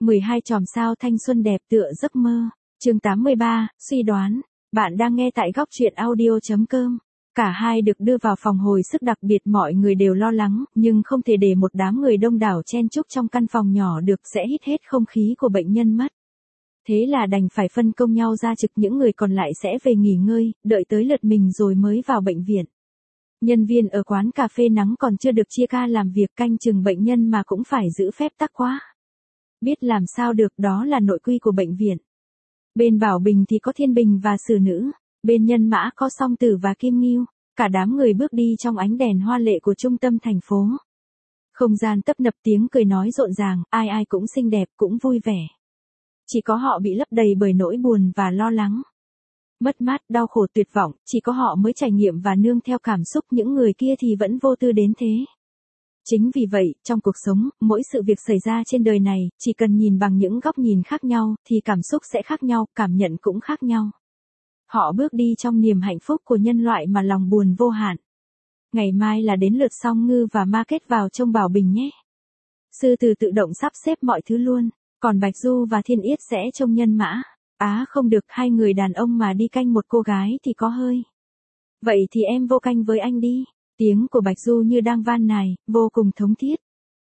12 chòm sao thanh xuân đẹp tựa giấc mơ. Chương 83, suy đoán. Bạn đang nghe tại góc truyện audio.com. Cả hai được đưa vào phòng hồi sức đặc biệt, mọi người đều lo lắng, nhưng không thể để một đám người đông đảo chen chúc trong căn phòng nhỏ được, sẽ hít hết không khí của bệnh nhân mất. Thế là đành phải phân công nhau ra trực, những người còn lại sẽ về nghỉ ngơi, đợi tới lượt mình rồi mới vào bệnh viện. Nhân viên ở quán cà phê nắng còn chưa được chia ca làm việc canh chừng bệnh nhân mà cũng phải giữ phép tắc quá. Biết làm sao được, đó là nội quy của bệnh viện. Bên Bảo Bình thì có Thiên Bình và Sử Nữ, bên Nhân Mã có Song Tử và Kim Nghiêu, cả đám người bước đi trong ánh đèn hoa lệ của trung tâm thành phố. Không gian tấp nập, tiếng cười nói rộn ràng, ai ai cũng xinh đẹp, cũng vui vẻ. Chỉ có họ bị lấp đầy bởi nỗi buồn và lo lắng. Mất mát, đau khổ, tuyệt vọng, chỉ có họ mới trải nghiệm và nương theo cảm xúc, những người kia thì vẫn vô tư đến thế. Chính vì vậy, trong cuộc sống, mỗi sự việc xảy ra trên đời này, chỉ cần nhìn bằng những góc nhìn khác nhau, thì cảm xúc sẽ khác nhau, cảm nhận cũng khác nhau. Họ bước đi trong niềm hạnh phúc của nhân loại mà lòng buồn vô hạn. Ngày mai là đến lượt Song Ngư và Ma Kết vào trông Bảo Bình nhé. Sư Tử tự động sắp xếp mọi thứ luôn, còn Bạch Du và Thiên Yết sẽ trông Nhân Mã. Không được, hai người đàn ông mà đi canh một cô gái thì có hơi. Vậy thì em vô canh với anh đi. Tiếng của Bạch Du như đang van nài, vô cùng thống thiết.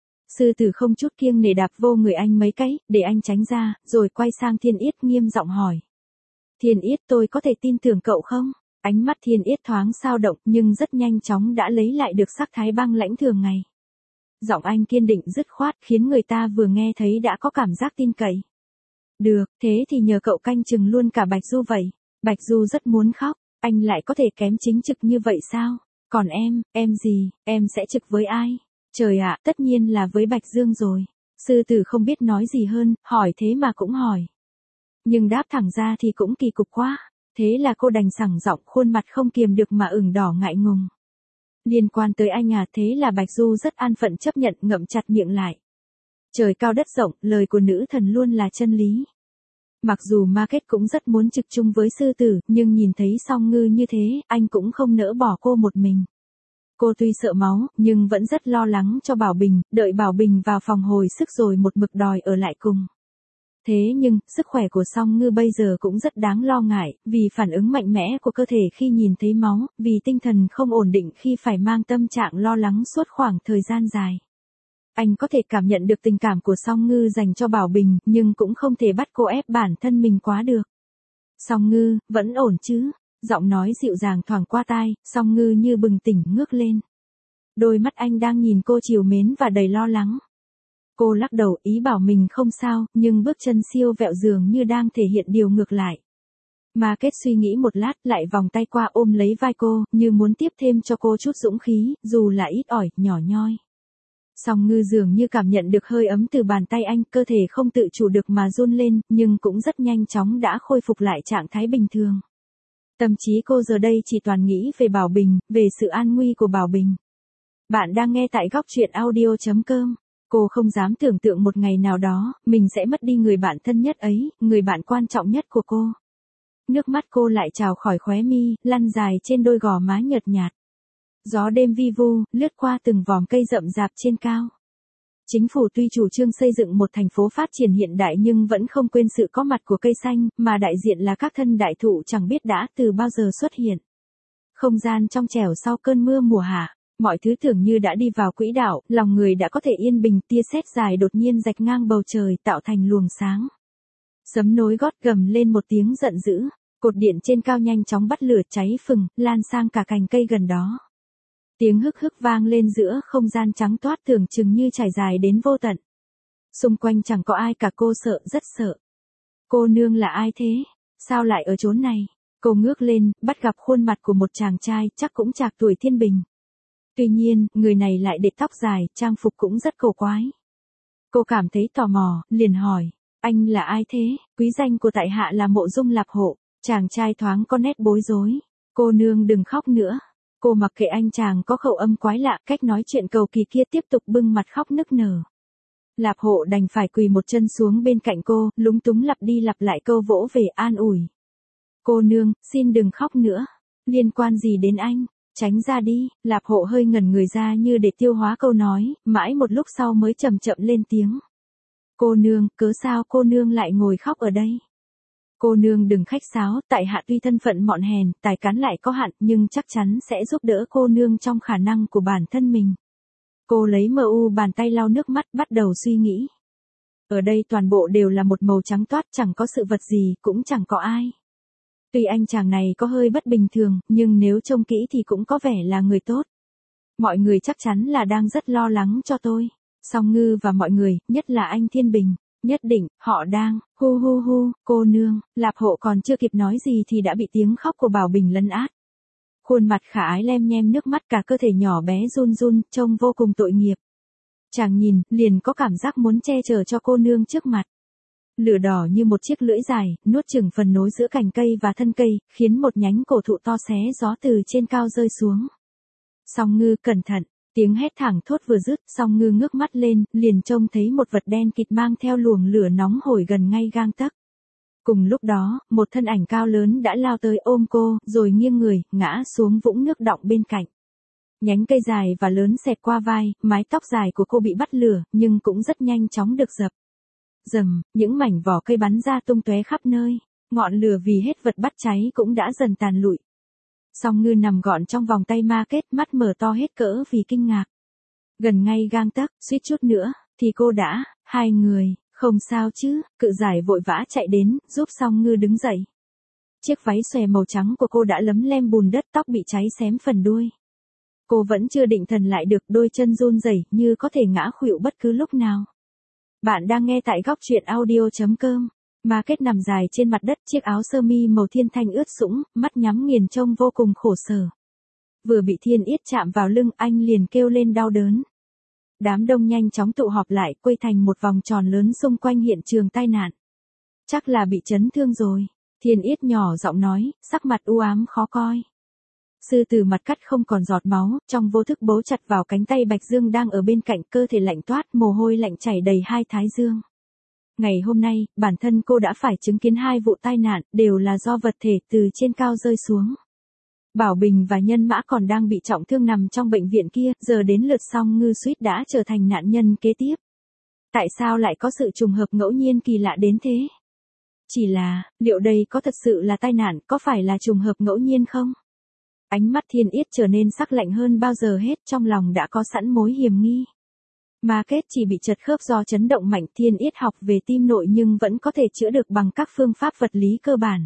Sư Tử không chút kiêng nể đạp vô người anh mấy cái, để anh tránh ra, rồi quay sang Thiên Yết nghiêm giọng hỏi. Thiên Yết, tôi có thể tin tưởng cậu không? Ánh mắt Thiên Yết thoáng dao động, nhưng rất nhanh chóng đã lấy lại được sắc thái băng lãnh thường ngày. Giọng anh kiên định dứt khoát, khiến người ta vừa nghe thấy đã có cảm giác tin cậy. Được, thế thì nhờ cậu canh chừng luôn cả Bạch Du vậy. Bạch Du rất muốn khóc, anh lại có thể kém chính trực như vậy sao? Còn em gì, em sẽ trực với ai? Trời ạ, tất nhiên là với Bạch Dương rồi. Sư Tử không biết nói gì hơn, hỏi thế mà cũng hỏi. Nhưng đáp thẳng ra thì cũng kỳ cục quá. Thế là cô đành sẳng giọng, khuôn mặt không kiềm được mà ửng đỏ ngại ngùng. Liên quan tới anh à? Thế là Bạch Du rất an phận chấp nhận, ngậm chặt miệng lại. Trời cao đất rộng, lời của nữ thần luôn là chân lý. Mặc dù Ma Kết cũng rất muốn trực chung với Sư Tử, nhưng nhìn thấy Song Ngư như thế, anh cũng không nỡ bỏ cô một mình. Cô tuy sợ máu, nhưng vẫn rất lo lắng cho Bảo Bình, đợi Bảo Bình vào phòng hồi sức rồi một mực đòi ở lại cùng. Thế nhưng, sức khỏe của Song Ngư bây giờ cũng rất đáng lo ngại, vì phản ứng mạnh mẽ của cơ thể khi nhìn thấy máu, vì tinh thần không ổn định khi phải mang tâm trạng lo lắng suốt khoảng thời gian dài. Anh có thể cảm nhận được tình cảm của Song Ngư dành cho Bảo Bình, nhưng cũng không thể bắt cô ép bản thân mình quá được. Song Ngư, vẫn ổn chứ? Giọng nói dịu dàng thoảng qua tai, Song Ngư như bừng tỉnh ngước lên. Đôi mắt anh đang nhìn cô trìu mến và đầy lo lắng. Cô lắc đầu, ý bảo mình không sao, nhưng bước chân siêu vẹo dường như đang thể hiện điều ngược lại. Ma Kết suy nghĩ một lát, lại vòng tay qua ôm lấy vai cô, như muốn tiếp thêm cho cô chút dũng khí, dù là ít ỏi, nhỏ nhoi. Song Ngư dường như cảm nhận được hơi ấm từ bàn tay anh, cơ thể không tự chủ được mà run lên, nhưng cũng rất nhanh chóng đã khôi phục lại trạng thái bình thường. Tâm trí cô giờ đây chỉ toàn nghĩ về Bảo Bình, về sự an nguy của Bảo Bình. Bạn đang nghe tại góc truyện audio.com. Cô không dám tưởng tượng một ngày nào đó, mình sẽ mất đi người bạn thân nhất ấy, người bạn quan trọng nhất của cô. Nước mắt cô lại trào khỏi khóe mi, lăn dài trên đôi gò má nhợt nhạt. Gió đêm vi vu, lướt qua từng vòm cây rậm rạp trên cao. Chính phủ tuy chủ trương xây dựng một thành phố phát triển hiện đại nhưng vẫn không quên sự có mặt của cây xanh, mà đại diện là các thân đại thụ chẳng biết đã từ bao giờ xuất hiện. Không gian trong trẻo sau cơn mưa mùa hạ, mọi thứ tưởng như đã đi vào quỹ đạo, lòng người đã có thể yên bình, tia sét dài đột nhiên rạch ngang bầu trời tạo thành luồng sáng. Sấm nối gót gầm lên một tiếng giận dữ, cột điện trên cao nhanh chóng bắt lửa cháy phừng, lan sang cả cành cây gần đó. Tiếng hức hức vang lên giữa không gian trắng toát tưởng chừng như trải dài đến vô tận. Xung quanh chẳng có ai cả, cô sợ, rất sợ. Cô nương là ai thế? Sao lại ở chốn này? Cô ngước lên, bắt gặp khuôn mặt của một chàng trai, chắc cũng trạc tuổi Thiên Bình. Tuy nhiên, người này lại để tóc dài, trang phục cũng rất cổ quái. Cô cảm thấy tò mò, liền hỏi, anh là ai thế? Quý danh của tại hạ là Mộ Dung Lạp Hộ. Chàng trai thoáng có nét bối rối. Cô nương đừng khóc nữa. Cô mặc kệ anh chàng có khẩu âm quái lạ, cách nói chuyện cầu kỳ kia, tiếp tục bưng mặt khóc nức nở. Lạp Hộ đành phải quỳ một chân xuống bên cạnh cô, lúng túng lặp đi lặp lại câu vỗ về an ủi. Cô nương, xin đừng khóc nữa. Liên quan gì đến anh? Tránh ra đi. Lạp Hộ hơi ngẩn người ra như để tiêu hóa câu nói, mãi một lúc sau mới chậm chậm lên tiếng. Cô nương, cớ sao cô nương lại ngồi khóc ở đây? Cô nương đừng khách sáo, tại hạ tuy thân phận mọn hèn, tài cán lại có hạn, nhưng chắc chắn sẽ giúp đỡ cô nương trong khả năng của bản thân mình. Cô lấy bàn tay lau nước mắt, bắt đầu suy nghĩ. Ở đây toàn bộ đều là một màu trắng toát, chẳng có sự vật gì, cũng chẳng có ai. Tuy anh chàng này có hơi bất bình thường, nhưng nếu trông kỹ thì cũng có vẻ là người tốt. Mọi người chắc chắn là đang rất lo lắng cho tôi. Song Ngư và mọi người, nhất là anh Thiên Bình, nhất định, họ đang, hu hu hu, cô nương, Lạp Hộ còn chưa kịp nói gì thì đã bị tiếng khóc của Bảo Bình lấn át. Khuôn mặt khả ái lem nhem nước mắt, cả cơ thể nhỏ bé run run, trông vô cùng tội nghiệp. Chàng nhìn, liền có cảm giác muốn che chở cho cô nương trước mặt. Lửa đỏ như một chiếc lưỡi dài, nuốt chửng phần nối giữa cành cây và thân cây, khiến một nhánh cổ thụ to xé gió từ trên cao rơi xuống. Song Ngư, cẩn thận, tiếng hét thẳng thốt vừa dứt, Song Ngư ngước mắt lên, liền trông thấy một vật đen kịt mang theo luồng lửa nóng hổi gần ngay gang tấc. Cùng lúc đó, một thân ảnh cao lớn đã lao tới ôm cô, rồi nghiêng người, ngã xuống vũng nước đọng bên cạnh. Nhánh cây dài và lớn xẹt qua vai, mái tóc dài của cô bị bắt lửa, nhưng cũng rất nhanh chóng được dập. Rầm, những mảnh vỏ cây bắn ra tung tóe khắp nơi, ngọn lửa vì hết vật bắt cháy cũng đã dần tàn lụi. Song Ngư nằm gọn trong vòng tay Ma Kết, mắt mở to hết cỡ vì kinh ngạc. Gần ngay gang tấc, suýt chút nữa, thì cô đã, hai người, không sao chứ, Cự Giải vội vã chạy đến, giúp Song Ngư đứng dậy. Chiếc váy xòe màu trắng của cô đã lấm lem bùn đất, tóc bị cháy xém phần đuôi. Cô vẫn chưa định thần lại được, đôi chân run rẩy như có thể ngã khuỵu bất cứ lúc nào. Bạn đang nghe tại góc truyện audio.com. Ma Kết nằm dài trên mặt đất, chiếc áo sơ mi màu thiên thanh ướt sũng, mắt nhắm nghiền trông vô cùng khổ sở. Vừa bị Thiên Yết chạm vào lưng, anh liền kêu lên đau đớn. Đám đông nhanh chóng tụ họp lại, quây thành một vòng tròn lớn xung quanh hiện trường tai nạn. Chắc là bị chấn thương rồi, Thiên Yết nhỏ giọng nói, sắc mặt u ám khó coi. Sư Tử mặt cắt không còn giọt máu, trong vô thức bấu chặt vào cánh tay Bạch Dương đang ở bên cạnh, cơ thể lạnh toát, mồ hôi lạnh chảy đầy hai thái dương. Ngày hôm nay, bản thân cô đã phải chứng kiến hai vụ tai nạn, đều là do vật thể từ trên cao rơi xuống. Bảo Bình và Nhân Mã còn đang bị trọng thương nằm trong bệnh viện kia, giờ đến lượt Song Ngư suýt đã trở thành nạn nhân kế tiếp. Tại sao lại có sự trùng hợp ngẫu nhiên kỳ lạ đến thế? Chỉ là, liệu đây có thật sự là tai nạn, có phải là trùng hợp ngẫu nhiên không? Ánh mắt Thiên Yết trở nên sắc lạnh hơn bao giờ hết, trong lòng đã có sẵn mối hiềm nghi. Ma Kết chỉ bị trật khớp do chấn động mạnh, Thiên Yết học về tim nội nhưng vẫn có thể chữa được bằng các phương pháp vật lý cơ bản.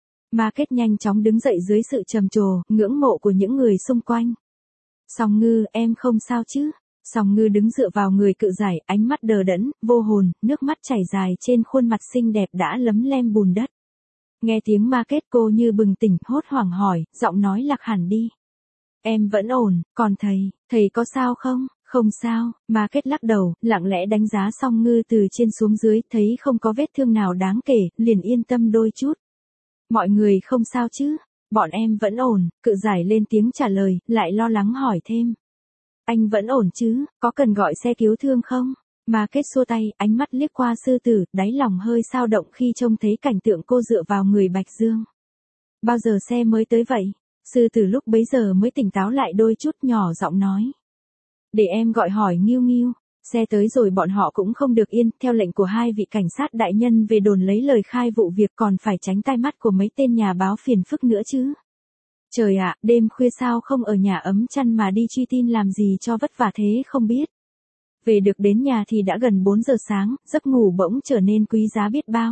Ma Kết nhanh chóng đứng dậy dưới sự trầm trồ, ngưỡng mộ của những người xung quanh. Song Ngư, em không sao chứ? Song Ngư đứng dựa vào người Cự Giải, ánh mắt đờ đẫn, vô hồn, nước mắt chảy dài trên khuôn mặt xinh đẹp đã lấm lem bùn đất. Nghe tiếng Ma Kết, cô như bừng tỉnh, hốt hoảng hỏi, giọng nói lạc hẳn đi. Em vẫn ổn, còn thầy có sao không? Không sao, Ma Kết lắc đầu, lặng lẽ đánh giá Song Ngư từ trên xuống dưới, thấy không có vết thương nào đáng kể, liền yên tâm đôi chút. Mọi người không sao chứ? Bọn em vẫn ổn, Cự Giải lên tiếng trả lời, lại lo lắng hỏi thêm. Anh vẫn ổn chứ, có cần gọi xe cứu thương không? Ma Kết xua tay, ánh mắt liếc qua Sư Tử, đáy lòng hơi xao động khi trông thấy cảnh tượng cô dựa vào người Bạch Dương. Bao giờ xe mới tới vậy? Sư Tử lúc bấy giờ mới tỉnh táo lại đôi chút, nhỏ giọng nói. Để em gọi hỏi Nghiêu Nghiêu. Xe tới rồi bọn họ cũng không được yên, theo lệnh của hai vị cảnh sát đại nhân về đồn lấy lời khai vụ việc, còn phải tránh tai mắt của mấy tên nhà báo phiền phức nữa chứ. Trời ạ, đêm khuya sao không ở nhà ấm chăn mà đi truy tin làm gì cho vất vả thế không biết. Về được đến nhà thì đã gần 4 giờ sáng, giấc ngủ bỗng trở nên quý giá biết bao.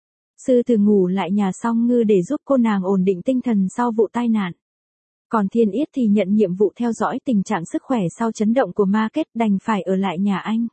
Sư Tử ngủ lại nhà Song Ngư để giúp cô nàng ổn định tinh thần sau vụ tai nạn. Còn Thiên Yết thì nhận nhiệm vụ theo dõi tình trạng sức khỏe sau chấn động của Ma Kết, đành phải ở lại nhà anh.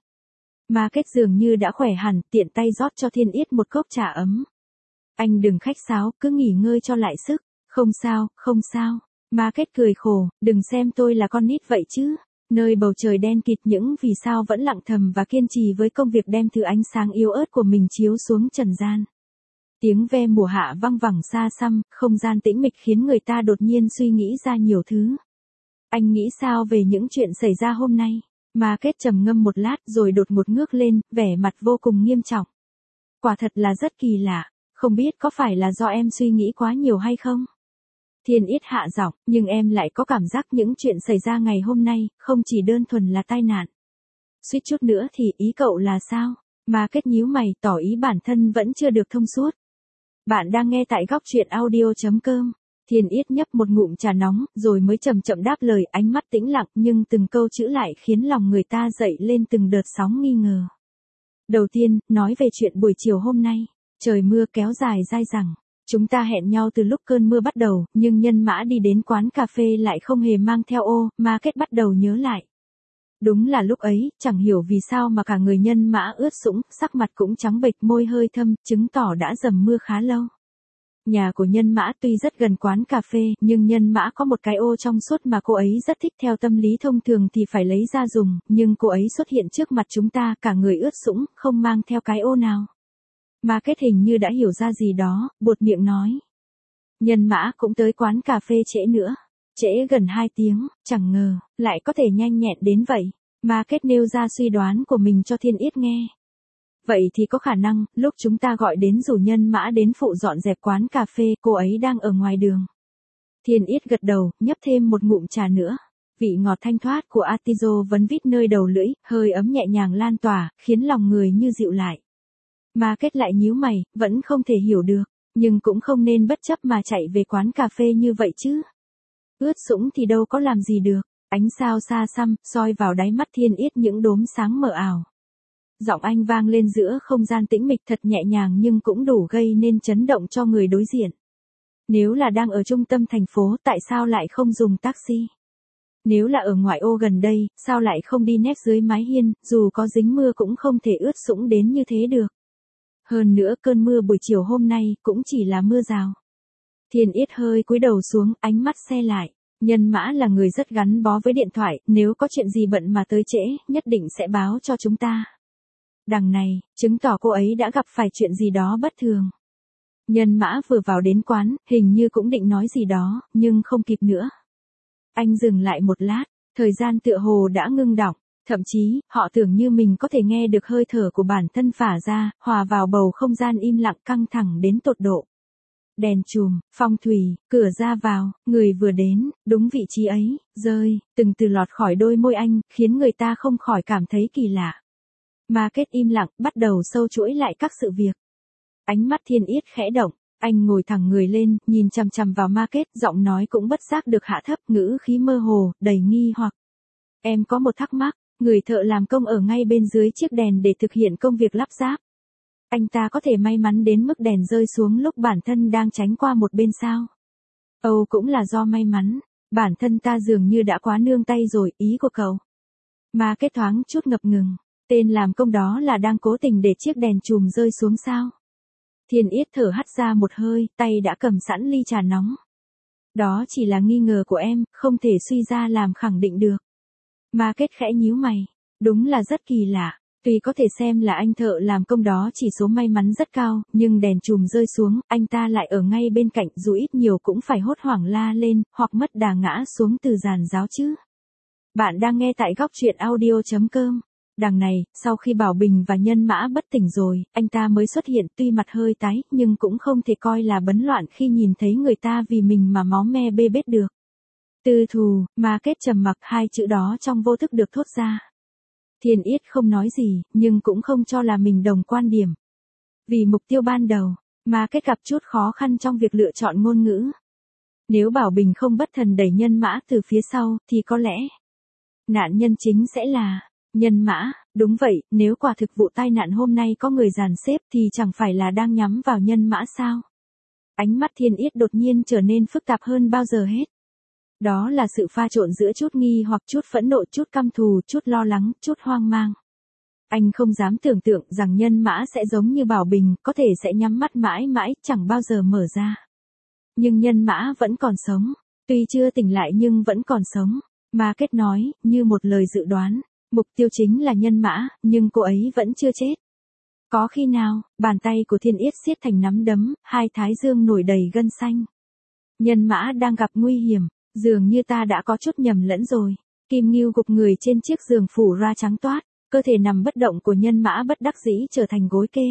Ma Kết dường như đã khỏe hẳn, tiện tay rót cho Thiên Yết một cốc trà ấm. Anh đừng khách sáo, cứ nghỉ ngơi cho lại sức. Không sao, không sao. Ma Kết cười khổ, đừng xem tôi là con nít vậy chứ. Nơi bầu trời đen kịt, những vì sao vẫn lặng thầm và kiên trì với công việc đem thứ ánh sáng yếu ớt của mình chiếu xuống trần gian. Tiếng ve mùa hạ văng vẳng xa xăm, không gian tĩnh mịch khiến người ta đột nhiên suy nghĩ ra nhiều thứ. Anh nghĩ sao về những chuyện xảy ra hôm nay? Ma Kết trầm ngâm một lát rồi đột ngột ngước lên, vẻ mặt vô cùng nghiêm trọng. Quả thật là rất kỳ lạ, không biết có phải là do em suy nghĩ quá nhiều hay không? Thiên Yết hạ giọng, nhưng em lại có cảm giác những chuyện xảy ra ngày hôm nay, không chỉ đơn thuần là tai nạn. Suýt chút nữa thì ý cậu là sao? Mà kết nhíu mày tỏ ý bản thân vẫn chưa được thông suốt. Bạn đang nghe tại góc truyện audio.com. Thiên Yết nhấp một ngụm trà nóng, rồi mới chậm chậm đáp lời, ánh mắt tĩnh lặng nhưng từng câu chữ lại khiến lòng người ta dậy lên từng đợt sóng nghi ngờ. Đầu tiên, nói về chuyện buổi chiều hôm nay. Trời mưa kéo dài dai dẳng. Chúng ta hẹn nhau từ lúc cơn mưa bắt đầu, nhưng Nhân Mã đi đến quán cà phê lại không hề mang theo ô, Market bắt đầu nhớ lại. Đúng là lúc ấy, chẳng hiểu vì sao mà cả người Nhân Mã ướt sũng, sắc mặt cũng trắng bệch, môi hơi thâm, chứng tỏ đã dầm mưa khá lâu. Nhà của Nhân Mã tuy rất gần quán cà phê, nhưng Nhân Mã có một cái ô trong suốt mà cô ấy rất thích, theo tâm lý thông thường thì phải lấy ra dùng, nhưng cô ấy xuất hiện trước mặt chúng ta, cả người ướt sũng, không mang theo cái ô nào. Market hình như đã hiểu ra gì đó, buột miệng nói. Nhân Mã cũng tới quán cà phê trễ nữa. Trễ gần 2 tiếng, chẳng ngờ, lại có thể nhanh nhẹn đến vậy. Market nêu ra suy đoán của mình cho Thiên Yết nghe. Vậy thì có khả năng, lúc chúng ta gọi đến rủ Nhân Mã đến phụ dọn dẹp quán cà phê, cô ấy đang ở ngoài đường. Thiên Yết gật đầu, nhấp thêm một ngụm trà nữa. Vị ngọt thanh thoát của Atizo vấn vít nơi đầu lưỡi, hơi ấm nhẹ nhàng lan tỏa, khiến lòng người như dịu lại. Market lại nhíu mày, vẫn không thể hiểu được, nhưng cũng không nên bất chấp mà chạy về quán cà phê như vậy chứ. Ướt sũng thì đâu có làm gì được, ánh sao xa xăm, soi vào đáy mắt Thiên Yết những đốm sáng mờ ảo. Giọng anh vang lên giữa không gian tĩnh mịch, thật nhẹ nhàng nhưng cũng đủ gây nên chấn động cho người đối diện. Nếu là đang ở trung tâm thành phố, tại sao lại không dùng taxi? Nếu là ở ngoại ô gần đây, sao lại không đi nép dưới mái hiên, dù có dính mưa cũng không thể ướt sũng đến như thế được. Hơn nữa cơn mưa buổi chiều hôm nay cũng chỉ là mưa rào. Thiên Yết hơi cúi đầu xuống, ánh mắt se lại. Nhân Mã là người rất gắn bó với điện thoại, nếu có chuyện gì bận mà tới trễ, nhất định sẽ báo cho chúng ta. Đằng này, chứng tỏ cô ấy đã gặp phải chuyện gì đó bất thường. Nhân Mã vừa vào đến quán, hình như cũng định nói gì đó, nhưng không kịp nữa. Anh dừng lại một lát, thời gian tựa hồ đã ngưng đọng. Thậm chí, họ tưởng như mình có thể nghe được hơi thở của bản thân phả ra, hòa vào bầu không gian im lặng căng thẳng đến tột độ. Đèn chùm, phong thủy, cửa ra vào, người vừa đến, đúng vị trí ấy, rơi, từng từ lọt khỏi đôi môi anh, khiến người ta không khỏi cảm thấy kỳ lạ. Market im lặng, bắt đầu sâu chuỗi lại các sự việc. Ánh mắt Thiên Yết khẽ động, anh ngồi thẳng người lên, nhìn chằm chằm vào Market, giọng nói cũng bất giác được hạ thấp, ngữ khí mơ hồ, đầy nghi hoặc. Em có một thắc mắc. Người thợ làm công ở ngay bên dưới chiếc đèn để thực hiện công việc lắp ráp. Anh ta có thể may mắn đến mức đèn rơi xuống lúc bản thân đang tránh qua một bên sao? Âu cũng là do may mắn, bản thân ta dường như đã quá nương tay rồi, ý của cậu. Mà kết thoáng chút ngập ngừng, tên làm công đó là đang cố tình để chiếc đèn chùm rơi xuống sao? Thiên Yết thở hắt ra một hơi, tay đã cầm sẵn ly trà nóng. Đó chỉ là nghi ngờ của em, không thể suy ra làm khẳng định được. Market khẽ nhíu mày, đúng là rất kỳ lạ, tuy có thể xem là anh thợ làm công đó chỉ số may mắn rất cao, nhưng đèn chùm rơi xuống, anh ta lại ở ngay bên cạnh, dù ít nhiều cũng phải hốt hoảng la lên, hoặc mất đà ngã xuống từ giàn giáo chứ. Bạn đang nghe tại góc truyện audio.com. Đằng này, sau khi Bảo Bình và Nhân Mã bất tỉnh rồi, anh ta mới xuất hiện, tuy mặt hơi tái, nhưng cũng không thể coi là bấn loạn khi nhìn thấy người ta vì mình mà máu me bê bết được. Tư thù, Market trầm mặc, hai chữ đó trong vô thức được thốt ra. Thiên Yết không nói gì, nhưng cũng không cho là mình đồng quan điểm. Vì mục tiêu ban đầu, Market gặp chút khó khăn trong việc lựa chọn ngôn ngữ. Nếu Bảo Bình không bất thần đẩy Nhân Mã từ phía sau, thì có lẽ nạn nhân chính sẽ là Nhân Mã. Đúng vậy, nếu quả thực vụ tai nạn hôm nay có người dàn xếp thì chẳng phải là đang nhắm vào Nhân Mã sao? Ánh mắt Thiên Yết đột nhiên trở nên phức tạp hơn bao giờ hết. Đó là sự pha trộn giữa chút nghi hoặc chút phẫn nộ, chút căm thù, chút lo lắng, chút hoang mang. Anh không dám tưởng tượng rằng Nhân Mã sẽ giống như Bảo Bình, có thể sẽ nhắm mắt mãi mãi, chẳng bao giờ mở ra. Nhưng Nhân Mã vẫn còn sống, tuy chưa tỉnh lại nhưng vẫn còn sống. Market nói, như một lời dự đoán, mục tiêu chính là Nhân Mã, nhưng cô ấy vẫn chưa chết. Có khi nào, bàn tay của Thiên Yết siết thành nắm đấm, hai thái dương nổi đầy gân xanh. Nhân Mã đang gặp nguy hiểm. Dường như ta đã có chút nhầm lẫn rồi. Kim Ngưu gục người trên chiếc giường phủ ra trắng toát, cơ thể nằm bất động của Nhân Mã bất đắc dĩ trở thành gối kê.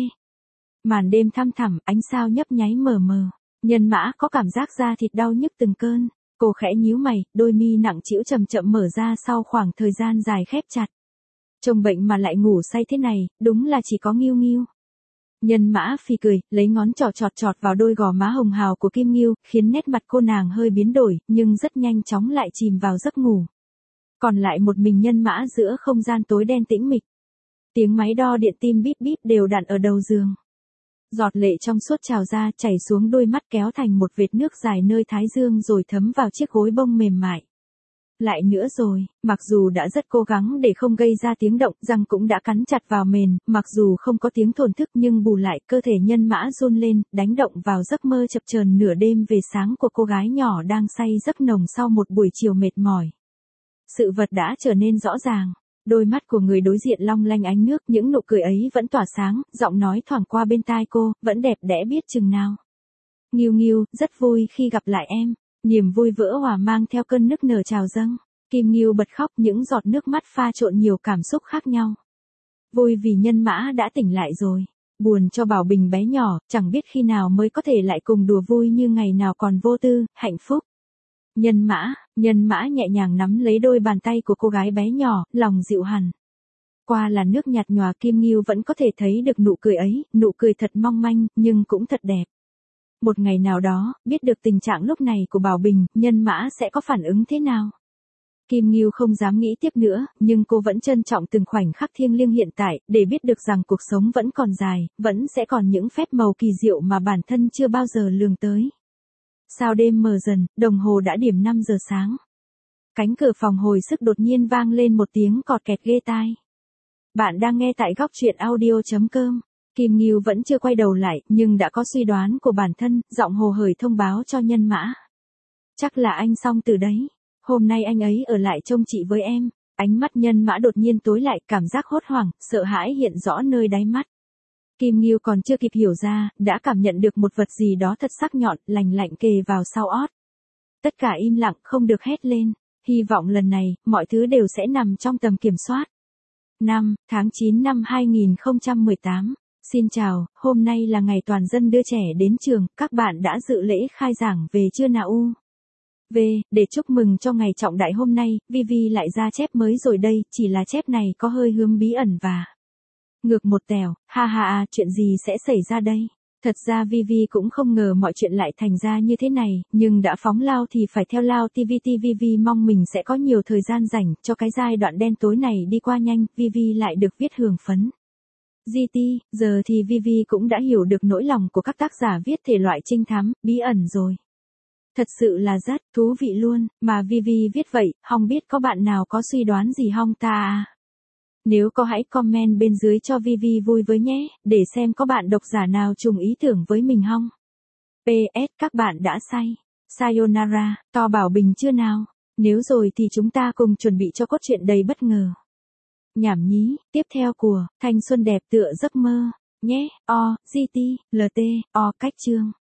Màn đêm thăm thẳm, ánh sao nhấp nháy mờ mờ. Nhân Mã có cảm giác da thịt đau nhức từng cơn. Cô khẽ nhíu mày, đôi mi nặng trĩu chậm chậm mở ra sau khoảng thời gian dài khép chặt. Trông bệnh mà lại ngủ say thế này, đúng là chỉ có Nghiêu Nghiêu. Nhân Mã Phi cười, lấy ngón trỏ chọt chọt vào đôi gò má hồng hào của Kim Nghiêu, khiến nét mặt cô nàng hơi biến đổi, nhưng rất nhanh chóng lại chìm vào giấc ngủ. Còn lại một mình Nhân Mã giữa không gian tối đen tĩnh mịch. Tiếng máy đo điện tim bíp bíp đều đặn ở đầu giường. Giọt lệ trong suốt trào ra, chảy xuống đôi mắt kéo thành một vệt nước dài nơi thái dương rồi thấm vào chiếc gối bông mềm mại. Lại nữa rồi, mặc dù đã rất cố gắng để không gây ra tiếng động, răng cũng đã cắn chặt vào mền, mặc dù không có tiếng thổn thức nhưng bù lại cơ thể Nhân Mã run lên, đánh động vào giấc mơ chập chờn nửa đêm về sáng của cô gái nhỏ đang say giấc nồng sau một buổi chiều mệt mỏi. Sự vật đã trở nên rõ ràng. Đôi mắt của người đối diện long lanh ánh nước, những nụ cười ấy vẫn tỏa sáng, giọng nói thoảng qua bên tai cô, vẫn đẹp đẽ biết chừng nào. Nghiêu Nghiêu, rất vui khi gặp lại em. Niềm vui vỡ hòa mang theo cơn nức nở trào dâng. Kim Nghiêu bật khóc, những giọt nước mắt pha trộn nhiều cảm xúc khác nhau. Vui vì Nhân Mã đã tỉnh lại rồi. Buồn cho Bảo Bình bé nhỏ, chẳng biết khi nào mới có thể lại cùng đùa vui như ngày nào còn vô tư, hạnh phúc. Nhân Mã nhẹ nhàng nắm lấy đôi bàn tay của cô gái bé nhỏ, lòng dịu hẳn. Qua làn nước nhạt nhòa Kim Nghiêu vẫn có thể thấy được nụ cười ấy, nụ cười thật mong manh, nhưng cũng thật đẹp. Một ngày nào đó, biết được tình trạng lúc này của Bảo Bình, Nhân Mã sẽ có phản ứng thế nào? Kim Nghiêu không dám nghĩ tiếp nữa, nhưng cô vẫn trân trọng từng khoảnh khắc thiêng liêng hiện tại, để biết được rằng cuộc sống vẫn còn dài, vẫn sẽ còn những phép màu kỳ diệu mà bản thân chưa bao giờ lường tới. Sao đêm mờ dần, đồng hồ đã điểm 5 giờ sáng. Cánh cửa phòng hồi sức đột nhiên vang lên một tiếng cọt kẹt ghê tai. Bạn đang nghe tại góc truyện audio.com. Kim Nghiêu vẫn chưa quay đầu lại, nhưng đã có suy đoán của bản thân, giọng hồ hởi thông báo cho Nhân Mã. Chắc là anh xong từ đấy. Hôm nay anh ấy ở lại trông chị với em. Ánh mắt Nhân Mã đột nhiên tối lại, cảm giác hốt hoảng, sợ hãi hiện rõ nơi đáy mắt. Kim Nghiêu còn chưa kịp hiểu ra, đã cảm nhận được một vật gì đó thật sắc nhọn, lành lạnh kề vào sau ót. Tất cả im lặng, không được hét lên. Hy vọng lần này, mọi thứ đều sẽ nằm trong tầm kiểm soát. 5 tháng 9 năm 2018. Xin chào, hôm nay là ngày toàn dân đưa trẻ đến trường, các bạn đã dự lễ khai giảng về chưa nào? Để chúc mừng cho ngày trọng đại hôm nay, Vivi lại ra chép mới rồi đây, chỉ là chép này có hơi hướng bí ẩn và ngược một tèo, ha ha, chuyện gì sẽ xảy ra đây? Thật ra Vivi cũng không ngờ mọi chuyện lại thành ra như thế này, nhưng đã phóng lao thì phải theo lao. Vivi mong mình sẽ có nhiều thời gian rảnh cho cái giai đoạn đen tối này đi qua nhanh, Vivi lại được viết hưởng phấn. Giờ thì Vivi cũng đã hiểu được nỗi lòng của các tác giả viết thể loại trinh thám, bí ẩn rồi. Thật sự là rất thú vị luôn, mà Vivi viết vậy, không biết có bạn nào có suy đoán gì không ta à? Nếu có hãy comment bên dưới cho Vivi vui với nhé, để xem có bạn độc giả nào trùng ý tưởng với mình không. PS, các bạn đã sayonara, to Bảo Bình chưa nào? Nếu rồi thì chúng ta cùng chuẩn bị cho cốt truyện đầy bất ngờ. Nhảm nhí, tiếp theo của Thanh Xuân đẹp tựa giấc mơ, nhé, cách chương.